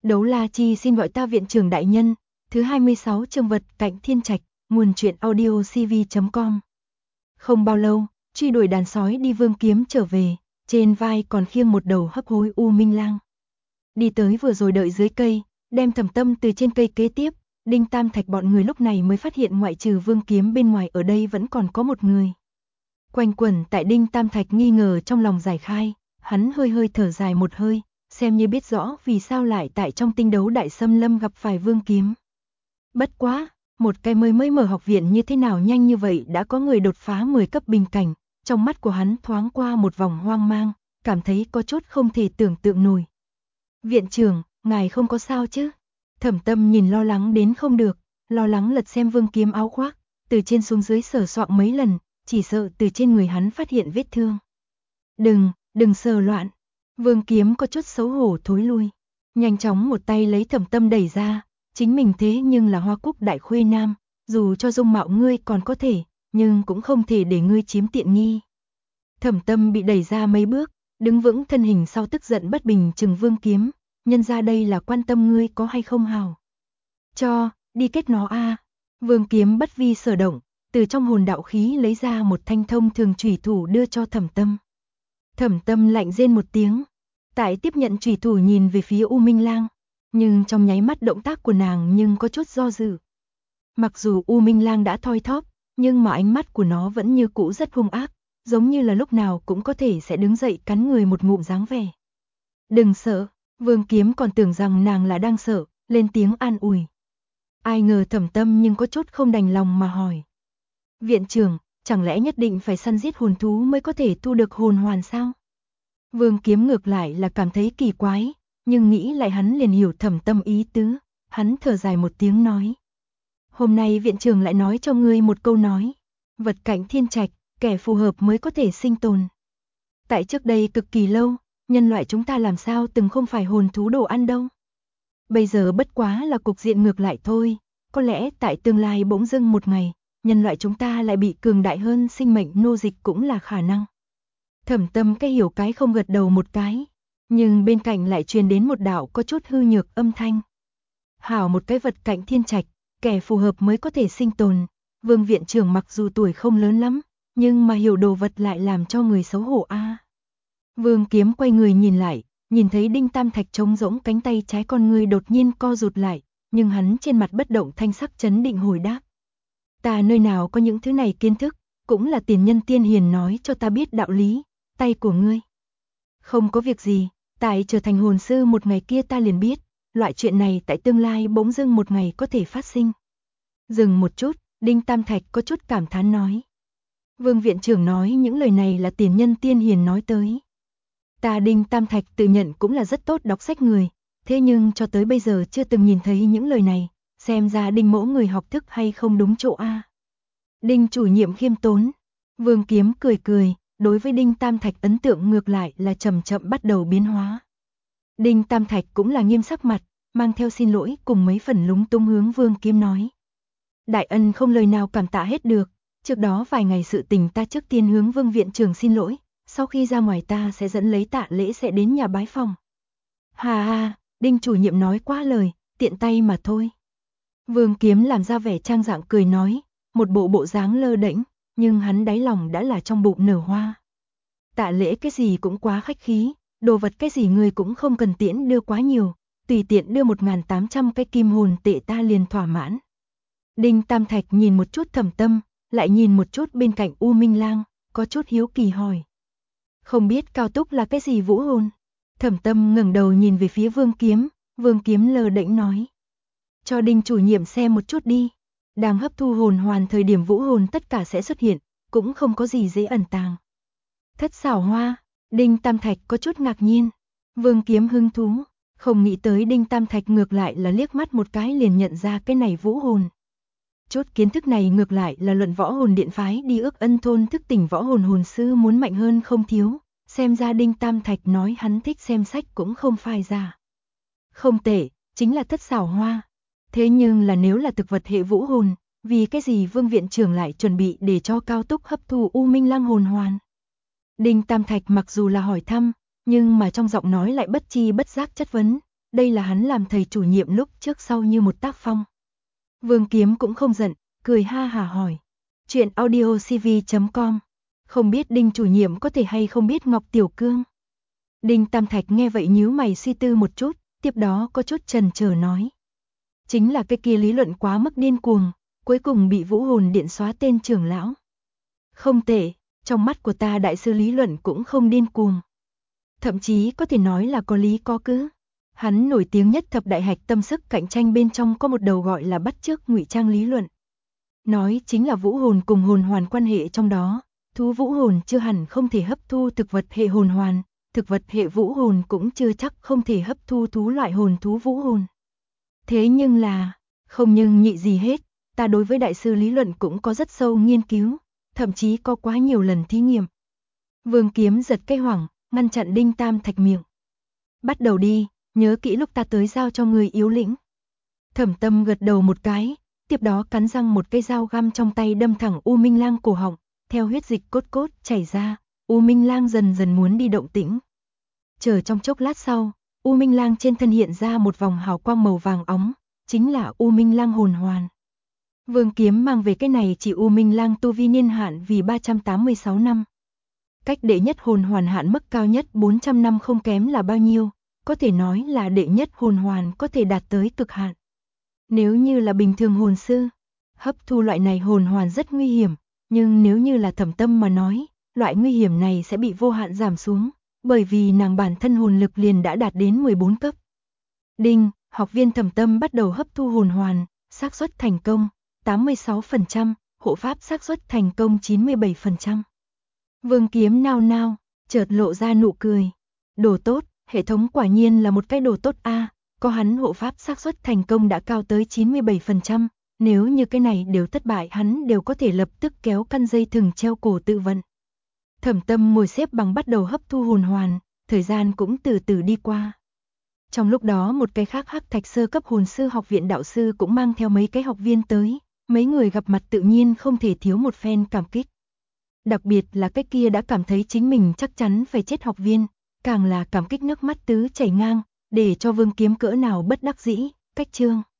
Đấu La Chi xin gọi ta viện trưởng đại nhân. Thứ 26 chương vật cạnh thiên trạch, nguồn truyện audio cv.com. Không bao lâu, truy đuổi đàn sói đi Vương Kiếm trở về, trên vai còn khiêng một đầu hấp hối U Minh Lang. Đi tới vừa rồi đợi dưới cây, đem Thẩm Tâm từ trên cây kế tiếp, Đinh Tam Thạch bọn người lúc này mới phát hiện ngoại trừ Vương Kiếm bên ngoài ở đây vẫn còn có một người. Quanh quẩn tại Đinh Tam Thạch nghi ngờ trong lòng giải khai, hắn hơi hơi thở dài một hơi, xem như biết rõ vì sao lại tại trong tinh đấu đại xâm lâm gặp phải Vương Kiếm. Bất quá, một cái mới mở học viện như thế nào nhanh như vậy đã có người đột phá 10 cấp bình cảnh, trong mắt của hắn thoáng qua một vòng hoang mang, cảm thấy có chút không thể tưởng tượng nổi. Viện trưởng, ngài không có sao chứ? Thẩm Tâm nhìn lo lắng đến không được, lo lắng lật xem Vương Kiếm áo khoác, từ trên xuống dưới sờ soạng mấy lần, chỉ sợ từ trên người hắn phát hiện vết thương. Đừng sờ loạn. Vương Kiếm có chút xấu hổ thối lui, nhanh chóng một tay lấy Thẩm Tâm đẩy ra, chính mình thế nhưng là Hoa Cúc đại khuê nam, dù cho dung mạo ngươi còn có thể, nhưng cũng không thể để ngươi chiếm tiện nghi. Thẩm Tâm bị đẩy ra mấy bước, đứng vững thân hình sau tức giận bất bình chừng Vương Kiếm, nhân ra đây là quan tâm ngươi có hay không hào. Đi kết nó a. Vương Kiếm bất vi sở động, từ trong hồn đạo khí lấy ra một thanh thông thường chủy thủ đưa cho Thẩm Tâm. Thẩm Tâm lạnh rên một tiếng, tại tiếp nhận chủy thủ nhìn về phía U Minh Lang, nhưng trong nháy mắt động tác của nàng nhưng có chút do dự. Mặc dù U Minh Lang đã thoi thóp, nhưng mà ánh mắt của nó vẫn như cũ rất hung ác, giống như là lúc nào cũng có thể sẽ đứng dậy cắn người một ngụm dáng vẻ. Đừng sợ, Vương Kiếm còn tưởng rằng nàng là đang sợ, lên tiếng an ủi. Ai ngờ Thẩm Tâm nhưng có chút không đành lòng mà hỏi. Viện trưởng, chẳng lẽ nhất định phải săn giết hồn thú mới có thể thu được hồn hoàn sao? Vương Kiếm ngược lại là cảm thấy kỳ quái, nhưng nghĩ lại hắn liền hiểu Thẩm Tâm ý tứ, hắn thở dài một tiếng nói. Hôm nay viện trưởng lại nói cho ngươi một câu nói, vật cạnh thiên trạch, kẻ phù hợp mới có thể sinh tồn. Tại trước đây cực kỳ lâu, nhân loại chúng ta làm sao từng không phải hồn thú đồ ăn đâu. Bây giờ bất quá là cục diện ngược lại thôi, có lẽ tại tương lai bỗng dưng một ngày, nhân loại chúng ta lại bị cường đại hơn sinh mệnh nô dịch cũng là khả năng. Thẩm Tâm cái hiểu cái không gật đầu một cái, nhưng bên cạnh lại truyền đến một đạo có chút hư nhược âm thanh. Hảo một cái vật cạnh thiên trạch, kẻ phù hợp mới có thể sinh tồn. Vương viện trưởng mặc dù tuổi không lớn lắm, nhưng mà hiểu đồ vật lại làm cho người xấu hổ a. Vương Kiếm quay người nhìn lại, nhìn thấy Đinh Tam Thạch trống rỗng cánh tay trái con người đột nhiên co rụt lại, nhưng hắn trên mặt bất động thanh sắc chấn định hồi đáp. Ta nơi nào có những thứ này kiến thức, cũng là tiền nhân tiên hiền nói cho ta biết đạo lý, tay của ngươi. Không có việc gì, tại trở thành hồn sư một ngày kia ta liền biết, loại chuyện này tại tương lai bỗng dưng một ngày có thể phát sinh. Dừng một chút, Đinh Tam Thạch có chút cảm thán nói. Vương viện trưởng nói những lời này là tiền nhân tiên hiền nói tới. Ta Đinh Tam Thạch tự nhận cũng là rất tốt đọc sách người, thế nhưng cho tới bây giờ chưa từng nhìn thấy những lời này, xem ra Đinh mỗ người học thức hay không đúng chỗ a. Đinh chủ nhiệm khiêm tốn. Vương Kiếm cười cười, đối với Đinh Tam Thạch ấn tượng ngược lại là chậm chậm bắt đầu biến hóa. Đinh Tam Thạch cũng là nghiêm sắc mặt, mang theo xin lỗi cùng mấy phần lúng túng hướng Vương Kiếm nói. Đại ân không lời nào cảm tạ hết được, trước đó vài ngày sự tình ta trước tiên hướng Vương viện trưởng xin lỗi, sau khi ra ngoài ta sẽ dẫn lấy tạ lễ sẽ đến nhà bái phòng. Hà, Đinh chủ nhiệm nói quá lời, tiện tay mà thôi. Vương Kiếm làm ra vẻ trang dạng cười nói, một bộ dáng lơ đễnh, nhưng hắn đáy lòng đã là trong bụng nở hoa. Tạ lễ cái gì cũng quá khách khí, đồ vật cái gì người cũng không cần tiễn đưa quá nhiều, tùy tiện đưa 1.800 cái kim hồn tệ ta liền thỏa mãn. Đinh Tam Thạch nhìn một chút Thẩm Tâm, lại nhìn một chút bên cạnh U Minh Lang, có chút hiếu kỳ hỏi. Không biết cao túc là cái gì vũ hồn? Thẩm Tâm ngẩng đầu nhìn về phía Vương Kiếm lơ đễnh nói. Cho Đinh chủ nhiệm xem một chút đi. Đang hấp thu hồn hoàn thời điểm vũ hồn tất cả sẽ xuất hiện, cũng không có gì dễ ẩn tàng. Thất xảo hoa, Đinh Tam Thạch có chút ngạc nhiên. Vương Kiếm hứng thú, không nghĩ tới Đinh Tam Thạch ngược lại là liếc mắt một cái liền nhận ra cái này vũ hồn. Chút kiến thức này ngược lại là luận võ hồn điện phái đi ước ân thôn thức tỉnh võ hồn hồn sư muốn mạnh hơn không thiếu, xem ra Đinh Tam Thạch nói hắn thích xem sách cũng không phai ra. Không tệ, chính là thất xảo hoa. Thế nhưng là nếu là thực vật hệ vũ hồn, vì cái gì Vương viện trưởng lại chuẩn bị để cho cao túc hấp thu U Minh Lang hồn hoàn? Đinh Tam Thạch mặc dù là hỏi thăm, nhưng mà trong giọng nói lại bất chi bất giác chất vấn, đây là hắn làm thầy chủ nhiệm lúc trước sau như một tác phong. Vương Kiếm cũng không giận, cười ha hả hỏi. Chuyện audiocv.com. Không biết Đinh chủ nhiệm có thể hay không biết Ngọc Tiểu Cương? Đinh Tam Thạch nghe vậy nhíu mày suy tư một chút, tiếp đó có chút chần chờ nói. Chính là cái kia lý luận quá mức điên cuồng, cuối cùng bị Vũ Hồn Điện xóa tên trưởng lão. Không tệ, trong mắt của ta đại sư lý luận cũng không điên cuồng. Thậm chí có thể nói là có lý có cứ. Hắn nổi tiếng nhất thập đại hạch tâm sức cạnh tranh bên trong có một đầu gọi là bắt chước ngụy trang lý luận. Nói chính là vũ hồn cùng hồn hoàn quan hệ trong đó, thú vũ hồn chưa hẳn không thể hấp thu thực vật hệ hồn hoàn, thực vật hệ vũ hồn cũng chưa chắc không thể hấp thu thú loại hồn thú vũ hồn. Thế nhưng là, không nhưng nhị gì hết, ta đối với đại sư lý luận cũng có rất sâu nghiên cứu, thậm chí có quá nhiều lần thí nghiệm. Vương Kiếm giật cái hoảng, ngăn chặn Đinh Tam Thạch miệng. Bắt đầu đi, nhớ kỹ lúc ta tới giao cho người yếu lĩnh. Thẩm Tâm gật đầu một cái, tiếp đó cắn răng một cây dao găm trong tay đâm thẳng U Minh Lang cổ họng, theo huyết dịch cốt cốt chảy ra, U Minh Lang dần dần muốn đi động tĩnh. Chờ trong chốc lát sau, U Minh Lang trên thân hiện ra một vòng hào quang màu vàng óng, chính là U Minh Lang hồn hoàn. Vương Kiếm mang về cái này chỉ U Minh Lang tu vi niên hạn vì 386 năm. Cách đệ nhất hồn hoàn hạn mức cao nhất 400 năm không kém là bao nhiêu, có thể nói là đệ nhất hồn hoàn có thể đạt tới cực hạn. Nếu như là bình thường hồn sư, hấp thu loại này hồn hoàn rất nguy hiểm, nhưng nếu như là Thẩm Tâm mà nói, loại nguy hiểm này sẽ bị vô hạn giảm xuống, bởi vì nàng bản thân hồn lực liền đã đạt đến 14 cấp. Đinh, học viên Thẩm Tâm bắt đầu hấp thu hồn hoàn, xác suất thành công 86%, hộ pháp xác suất thành công 97%. Vương Kiếm nao nao, chợt lộ ra nụ cười. Đồ tốt, hệ thống quả nhiên là một cái đồ tốt a, có hắn hộ pháp xác suất thành công đã cao tới 97%, nếu như cái này đều thất bại hắn đều có thể lập tức kéo căn dây thừng treo cổ tự vận. Thẩm Tâm ngồi xếp bằng bắt đầu hấp thu hồn hoàn, thời gian cũng từ từ đi qua. Trong lúc đó một cái khác Hắc Thạch sơ cấp hồn sư học viện đạo sư cũng mang theo mấy cái học viên tới, mấy người gặp mặt tự nhiên không thể thiếu một phen cảm kích. Đặc biệt là cái kia đã cảm thấy chính mình chắc chắn phải chết học viên, càng là cảm kích nước mắt tứ chảy ngang, để cho Vương Kiếm cỡ nào bất đắc dĩ. Cách chương